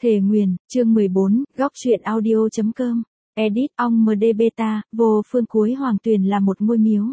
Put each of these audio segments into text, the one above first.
Thề nguyền, chương 14, góc truyện audio.com. Edit ong MD Beta, vô phương cuối hoàng tuyền là một ngôi miếu.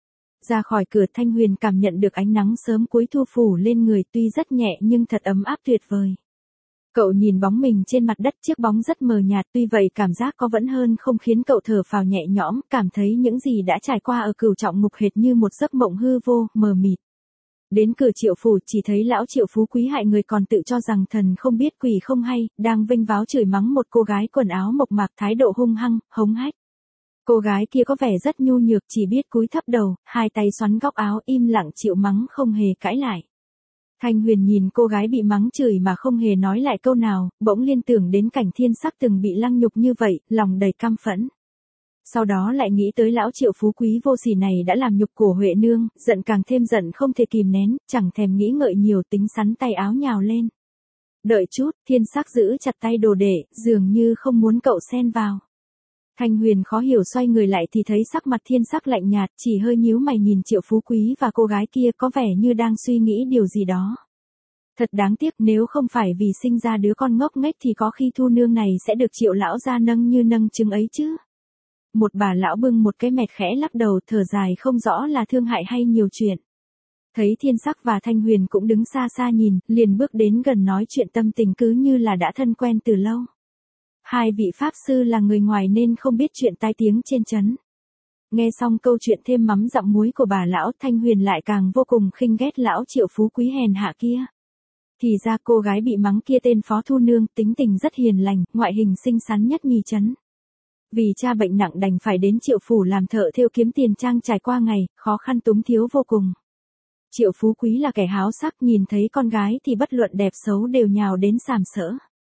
Ra khỏi cửa Thanh Huyền cảm nhận được ánh nắng sớm cuối thu phủ lên người, tuy rất nhẹ nhưng thật ấm áp tuyệt vời. Cậu nhìn bóng mình trên mặt đất, chiếc bóng rất mờ nhạt, tuy vậy cảm giác có vẫn hơn không khiến cậu thở phào nhẹ nhõm, cảm thấy những gì đã trải qua ở Cửu Trọng Ngục hệt như một giấc mộng hư vô, mờ mịt. Đến cửa Triệu phủ chỉ thấy lão Triệu Phú Quý hại người còn tự cho rằng thần không biết quỷ không hay, đang vênh váo chửi mắng một cô gái quần áo mộc mạc, thái độ hung hăng, hống hách. Cô gái kia có vẻ rất nhu nhược, chỉ biết cúi thấp đầu, hai tay xoắn góc áo, im lặng chịu mắng không hề cãi lại. Thanh Huyền nhìn cô gái bị mắng chửi mà không hề nói lại câu nào, bỗng liên tưởng đến cảnh Thiên Sắc từng bị lăng nhục như vậy, lòng đầy căm phẫn. Sau đó lại nghĩ tới lão Triệu Phú Quý vô sỉ này đã làm nhục của Huệ nương, giận càng thêm giận không thể kìm nén, chẳng thèm nghĩ ngợi nhiều, tính sắn tay áo nhào lên. Đợi chút, Thiên Sắc giữ chặt tay đồ đệ, dường như không muốn cậu xen vào. Thanh Huyền khó hiểu xoay người lại thì thấy sắc mặt Thiên Sắc lạnh nhạt, chỉ hơi nhíu mày nhìn Triệu Phú Quý và cô gái kia, có vẻ như đang suy nghĩ điều gì đó. Thật đáng tiếc, nếu không phải vì sinh ra đứa con ngốc nghếch thì có khi Thu nương này sẽ được Triệu lão gia nâng như nâng trứng ấy chứ. Một bà lão bưng một cái mẹt khẽ lắc đầu, thở dài, không rõ là thương hại hay nhiều chuyện. Thấy Thiên Sắc và Thanh Huyền cũng đứng xa xa nhìn, liền bước đến gần nói chuyện tâm tình cứ như là đã thân quen từ lâu. Hai vị pháp sư là người ngoài nên không biết chuyện tai tiếng trên trấn. Nghe xong câu chuyện thêm mắm dặm muối của bà lão, Thanh Huyền lại càng vô cùng khinh ghét lão Triệu Phú Quý hèn hạ kia. Thì ra cô gái bị mắng kia tên Phó Thu Nương, tính tình rất hiền lành, ngoại hình xinh xắn nhất nhì trấn. Vì cha bệnh nặng đành phải đến Triệu phủ làm thợ thêu kiếm tiền trang trải qua ngày, khó khăn túng thiếu vô cùng. Triệu Phú Quý là kẻ háo sắc, nhìn thấy con gái thì bất luận đẹp xấu đều nhào đến sàm sỡ.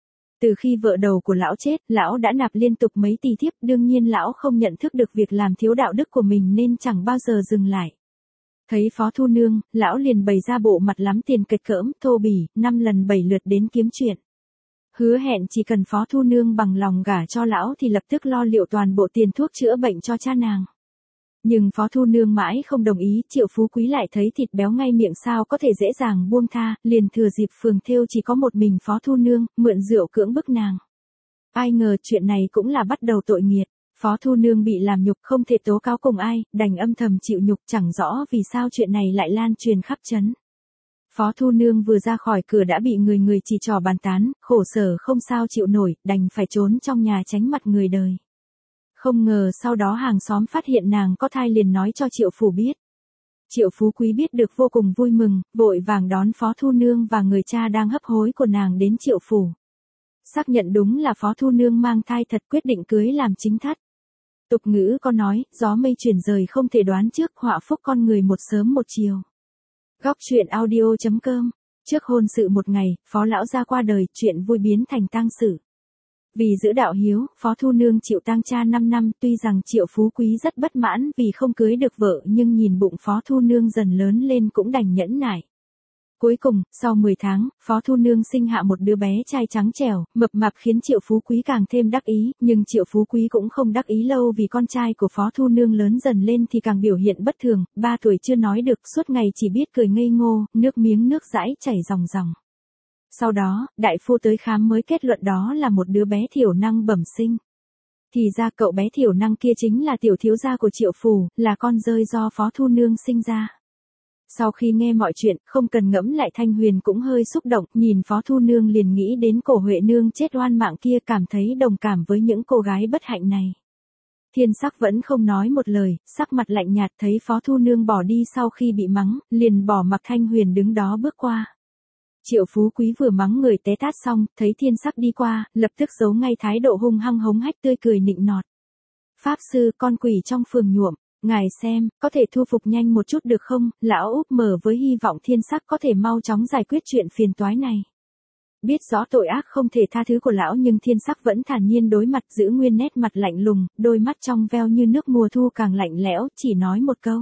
Từ khi vợ đầu của lão chết, lão đã nạp liên tục mấy tỳ thiếp, đương nhiên lão không nhận thức được việc làm thiếu đạo đức của mình nên chẳng bao giờ dừng lại. Thấy Phó Thu Nương, lão liền bày ra bộ mặt lắm tiền kịch cỡm, thô bỉ, 5 lần 7 lượt đến kiếm chuyện. Hứa hẹn chỉ cần Phó Thu Nương bằng lòng gả cho lão thì lập tức lo liệu toàn bộ tiền thuốc chữa bệnh cho cha nàng. Nhưng Phó Thu Nương mãi không đồng ý, Triệu Phú Quý lại thấy thịt béo ngay miệng sao có thể dễ dàng buông tha, liền thừa dịp phường thêu chỉ có một mình Phó Thu Nương, mượn rượu cưỡng bức nàng. Ai ngờ chuyện này cũng là bắt đầu tội nghiệt, Phó Thu Nương bị làm nhục không thể tố cáo cùng ai, đành âm thầm chịu nhục, chẳng rõ vì sao chuyện này lại lan truyền khắp trấn. Phó Thu Nương vừa ra khỏi cửa đã bị người người chỉ trỏ bàn tán, khổ sở không sao chịu nổi, đành phải trốn trong nhà tránh mặt người đời. Không ngờ sau đó hàng xóm phát hiện nàng có thai liền nói cho Triệu phủ biết. Triệu Phú Quý biết được vô cùng vui mừng, vội vàng đón Phó Thu Nương và người cha đang hấp hối của nàng đến Triệu phủ. Xác nhận đúng là Phó Thu Nương mang thai thật, quyết định cưới làm chính thất. Tục ngữ có nói, gió mây chuyển rời không thể đoán trước, họa phúc con người một sớm một chiều. Góc truyện audio.com. Trước hôn sự một ngày, Phó lão gia qua đời, chuyện vui biến thành tang sự. Vì giữ đạo hiếu, Phó Thu Nương chịu tang cha 5 năm, tuy rằng Triệu Phú Quý rất bất mãn vì không cưới được vợ nhưng nhìn bụng Phó Thu Nương dần lớn lên cũng đành nhẫn nại. Cuối cùng, sau 10 tháng, Phó Thu Nương sinh hạ một đứa bé trai trắng trẻo, mập mạp khiến Triệu Phú Quý càng thêm đắc ý, nhưng Triệu Phú Quý cũng không đắc ý lâu vì con trai của Phó Thu Nương lớn dần lên thì càng biểu hiện bất thường, 3 tuổi chưa nói được, suốt ngày chỉ biết cười ngây ngô, nước miếng nước dãi chảy ròng ròng. Sau đó, đại phu tới khám mới kết luận đó là một đứa bé thiểu năng bẩm sinh. Thì ra cậu bé thiểu năng kia chính là tiểu thiếu gia của Triệu phủ, là con rơi do Phó Thu Nương sinh ra. Sau khi nghe mọi chuyện, không cần ngẫm lại, Thanh Huyền cũng hơi xúc động, nhìn Phó Thu Nương liền nghĩ đến cổ Huệ nương chết oan mạng kia, cảm thấy đồng cảm với những cô gái bất hạnh này. Thiên Sắc vẫn không nói một lời, sắc mặt lạnh nhạt, thấy Phó Thu Nương bỏ đi sau khi bị mắng, liền bỏ mặc Thanh Huyền đứng đó bước qua. Triệu Phú Quý vừa mắng người té tát xong, thấy Thiên Sắc đi qua, lập tức giấu ngay thái độ hung hăng hống hách, tươi cười nịnh nọt. Pháp sư, con quỷ trong phường nhuộm, ngài xem, có thể thu phục nhanh một chút được không? Lão úp mở với hy vọng Thiên Sắc có thể mau chóng giải quyết chuyện phiền toái này. Biết rõ tội ác không thể tha thứ của lão nhưng Thiên Sắc vẫn thản nhiên đối mặt, giữ nguyên nét mặt lạnh lùng, đôi mắt trong veo như nước mùa thu càng lạnh lẽo, chỉ nói một câu.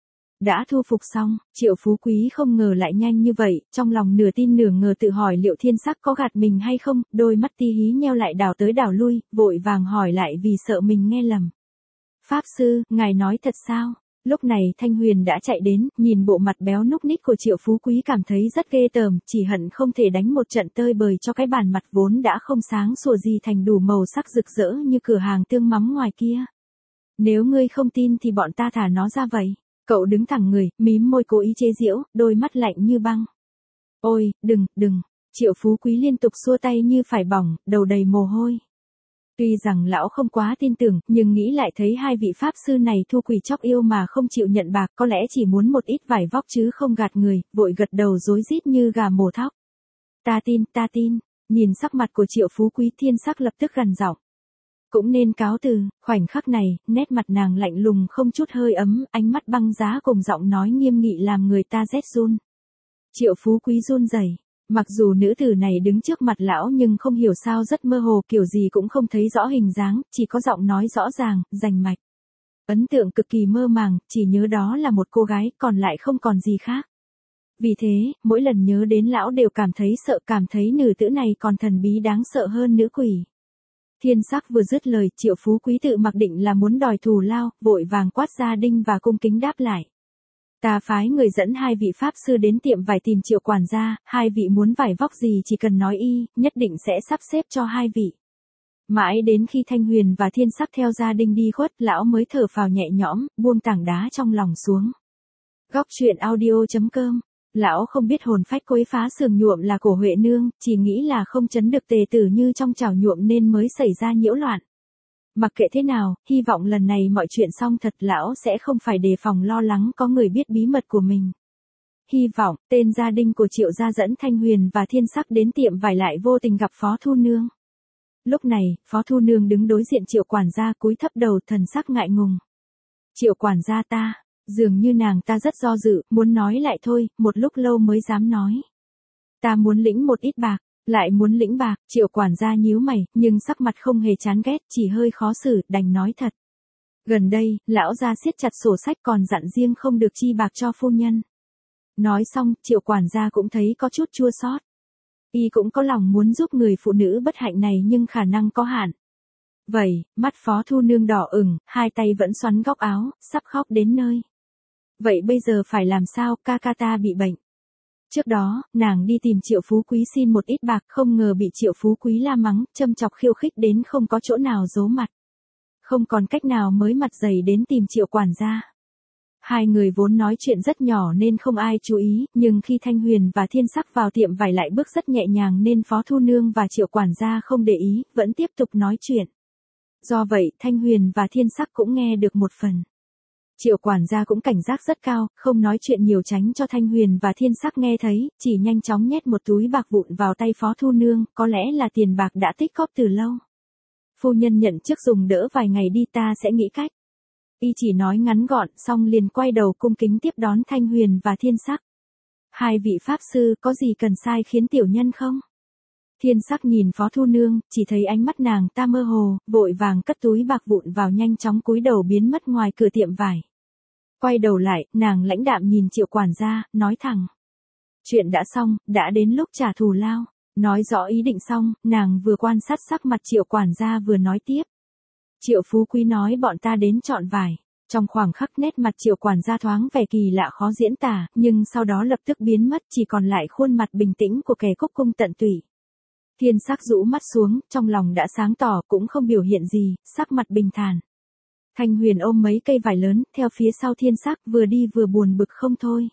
Đã thu phục xong, Triệu Phú Quý không ngờ lại nhanh như vậy, trong lòng nửa tin nửa ngờ tự hỏi liệu Thiên Sắc có gạt mình hay không, đôi mắt tí hí nheo lại đảo tới đảo lui, vội vàng hỏi lại vì sợ mình nghe lầm. Pháp sư, ngài nói thật sao? Lúc này Thanh Huyền đã chạy đến, nhìn bộ mặt béo núc ních của Triệu Phú Quý cảm thấy rất ghê tởm, chỉ hận không thể đánh một trận tơi bời cho cái bàn mặt vốn đã không sáng sủa gì thành đủ màu sắc rực rỡ như cửa hàng tương mắm ngoài kia. Nếu ngươi không tin thì bọn ta thả nó ra vậy. Cậu đứng thẳng người, mím môi cố ý chế giễu, đôi mắt lạnh như băng. Ôi, đừng. Triệu Phú Quý liên tục xua tay như phải bỏng, đầu đầy mồ hôi. Tuy rằng lão không quá tin tưởng, nhưng nghĩ lại thấy hai vị pháp sư này thu quỷ chóc yêu mà không chịu nhận bạc, có lẽ chỉ muốn một ít vải vóc chứ không gạt người, vội gật đầu rối rít như gà mổ thóc. Ta tin, nhìn sắc mặt của Triệu Phú Quý, Thiên Sắc lập tức gằn giọng. Cũng nên cáo từ. Khoảnh khắc này, nét mặt nàng lạnh lùng không chút hơi ấm, ánh mắt băng giá cùng giọng nói nghiêm nghị làm người ta rét run. Triệu Phú Quý run rẩy. Mặc dù nữ tử này đứng trước mặt lão nhưng không hiểu sao rất mơ hồ, kiểu gì cũng không thấy rõ hình dáng, chỉ có giọng nói rõ ràng, rành mạch. Ấn tượng cực kỳ mơ màng, chỉ nhớ đó là một cô gái, còn lại không còn gì khác. Vì thế, mỗi lần nhớ đến lão đều cảm thấy sợ, cảm thấy nữ tử này còn thần bí đáng sợ hơn nữ quỷ. Thiên Sắc vừa dứt lời, Triệu Phú Quý tự mặc định là muốn đòi thù lao, vội vàng quát gia đinh và cung kính đáp lại. Ta phái người dẫn hai vị pháp sư đến tiệm vải tìm Triệu quản gia, hai vị muốn vải vóc gì chỉ cần nói y, nhất định sẽ sắp xếp cho hai vị. Mãi đến khi Thanh Huyền và Thiên Sắc theo gia đinh đi khuất, lão mới thở phào nhẹ nhõm, buông tảng đá trong lòng xuống. Góc truyện audio.com. Lão không biết hồn phách quấy phá sườn nhuộm là của Huệ Nương, chỉ nghĩ là không trấn được tề tử như trong chảo nhuộm nên mới xảy ra nhiễu loạn. Mặc kệ thế nào, hy vọng lần này mọi chuyện xong thật, lão sẽ không phải đề phòng lo lắng có người biết bí mật của mình. Hy vọng, tên gia đình của Triệu gia dẫn Thanh Huyền và Thiên Sắc đến tiệm vải lại vô tình gặp Phó Thu Nương. Lúc này, Phó Thu Nương đứng đối diện Triệu quản gia, cúi thấp đầu, thần sắc ngại ngùng. Triệu quản gia ta, dường như nàng ta rất do dự, muốn nói lại thôi, một lúc lâu mới dám nói. Ta muốn lĩnh một ít bạc. Lại muốn lĩnh bạc. Triệu quản gia nhíu mày, nhưng sắc mặt không hề chán ghét, chỉ hơi khó xử, đành nói thật. Gần đây, lão gia siết chặt sổ sách, còn dặn riêng không được chi bạc cho phu nhân. Nói xong, Triệu quản gia cũng thấy có chút chua xót. Y cũng có lòng muốn giúp người phụ nữ bất hạnh này nhưng khả năng có hạn. Vậy, mắt Phó Thu Nương đỏ ửng, hai tay vẫn xoắn góc áo, sắp khóc đến nơi. Vậy bây giờ phải làm sao, ca ca ta bị bệnh. Trước đó, nàng đi tìm Triệu Phú Quý xin một ít bạc, không ngờ bị Triệu Phú Quý la mắng, châm chọc khiêu khích đến không có chỗ nào giấu mặt. Không còn cách nào mới mặt dày đến tìm Triệu quản gia. Hai người vốn nói chuyện rất nhỏ nên không ai chú ý, nhưng khi Thanh Huyền và Thiên Sắc vào tiệm vải lại bước rất nhẹ nhàng nên Phó Thu Nương và Triệu quản gia không để ý, vẫn tiếp tục nói chuyện. Do vậy, Thanh Huyền và Thiên Sắc cũng nghe được một phần. Triệu quản gia cũng cảnh giác rất cao, không nói chuyện nhiều tránh cho Thanh Huyền và Thiên Sắc nghe thấy, chỉ nhanh chóng nhét một túi bạc vụn vào tay Phó Thu Nương, có lẽ là tiền bạc đã tích góp từ lâu. Phu nhân nhận trước dùng đỡ vài ngày đi, ta sẽ nghĩ cách. Y chỉ nói ngắn gọn, xong liền quay đầu cung kính tiếp đón Thanh Huyền và Thiên Sắc. Hai vị pháp sư có gì cần sai khiến tiểu nhân không? Thiên Sắc nhìn Phó Thu Nương, chỉ thấy ánh mắt nàng ta mơ hồ, vội vàng cất túi bạc vụn vào, nhanh chóng cúi đầu biến mất ngoài cửa tiệm vải. Quay đầu lại, nàng lãnh đạm nhìn Triệu quản gia, nói thẳng. Chuyện đã xong, đã đến lúc trả thù lao. Nói rõ ý định xong, nàng vừa quan sát sắc mặt Triệu quản gia vừa nói tiếp. Triệu Phú Quý nói bọn ta đến chọn vải. Trong khoảng khắc nét mặt Triệu quản gia thoáng vẻ kỳ lạ khó diễn tả, nhưng sau đó lập tức biến mất, chỉ còn lại khuôn mặt bình tĩnh của kẻ cúc cung tận tụy. Thiên Sắc rũ mắt xuống, trong lòng đã sáng tỏ, cũng không biểu hiện gì, sắc mặt bình thản. Thanh Huyền ôm mấy cây vải lớn, theo phía sau Thiên Sắc, vừa đi vừa buồn bực không thôi.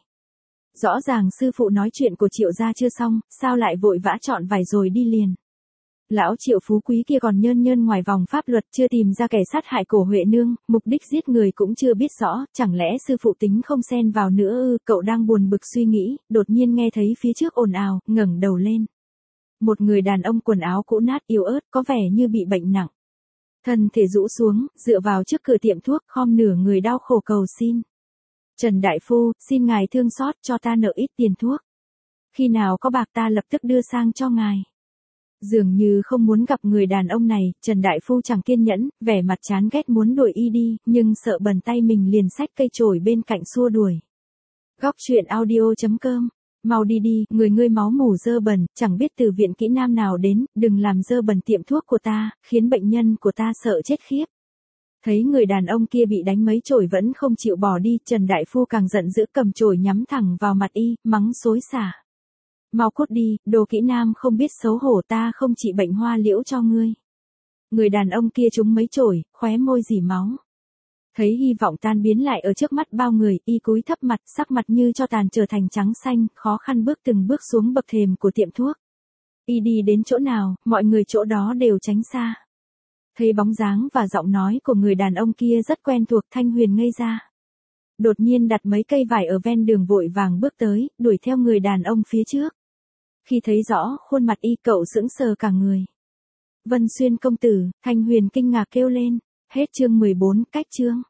Rõ ràng sư phụ nói chuyện của Triệu gia chưa xong, sao lại vội vã chọn vải rồi đi liền. Lão Triệu Phú Quý kia còn nhơn nhơn ngoài vòng pháp luật, chưa tìm ra kẻ sát hại cổ Huệ Nương, mục đích giết người cũng chưa biết rõ, chẳng lẽ sư phụ tính không xen vào nữa ư? Cậu đang buồn bực suy nghĩ, đột nhiên nghe thấy phía trước ồn ào, ngẩng đầu lên. Một người đàn ông quần áo cũ nát yếu ớt, có vẻ như bị bệnh nặng. Thân thể rũ xuống, dựa vào trước cửa tiệm thuốc, khom nửa người đau khổ cầu xin. Trần Đại Phu, xin ngài thương xót cho ta nợ ít tiền thuốc. Khi nào có bạc ta lập tức đưa sang cho ngài. Dường như không muốn gặp người đàn ông này, Trần Đại Phu chẳng kiên nhẫn, vẻ mặt chán ghét muốn đuổi y đi, nhưng sợ bần tay mình liền xách cây chổi bên cạnh xua đuổi. Góc truyện audio.com. Mau đi đi, người ngươi máu mủ dơ bẩn, chẳng biết từ viện kỹ nam nào đến, đừng làm dơ bẩn tiệm thuốc của ta, khiến bệnh nhân của ta sợ chết khiếp. Thấy người đàn ông kia bị đánh mấy chổi vẫn không chịu bỏ đi, Trần Đại Phu càng giận dữ cầm chổi nhắm thẳng vào mặt y, mắng xối xả. Mau cút đi, đồ kỹ nam không biết xấu hổ, ta không trị bệnh hoa liễu cho ngươi. Người đàn ông kia trúng mấy chổi, khóe môi rỉ máu. Thấy hy vọng tan biến lại ở trước mắt bao người, y cúi thấp mặt, sắc mặt như cho tàn trở thành trắng xanh, khó khăn bước từng bước xuống bậc thềm của tiệm thuốc. Y đi đến chỗ nào, mọi người chỗ đó đều tránh xa. Thấy bóng dáng và giọng nói của người đàn ông kia rất quen thuộc, Thanh Huyền ngây ra. Đột nhiên đặt mấy cây vải ở ven đường vội vàng bước tới, đuổi theo người đàn ông phía trước. Khi thấy rõ khuôn mặt y, cậu sững sờ cả người. Vân Xuyên công tử, Thanh Huyền kinh ngạc kêu lên. Hết chương 14, cách chương.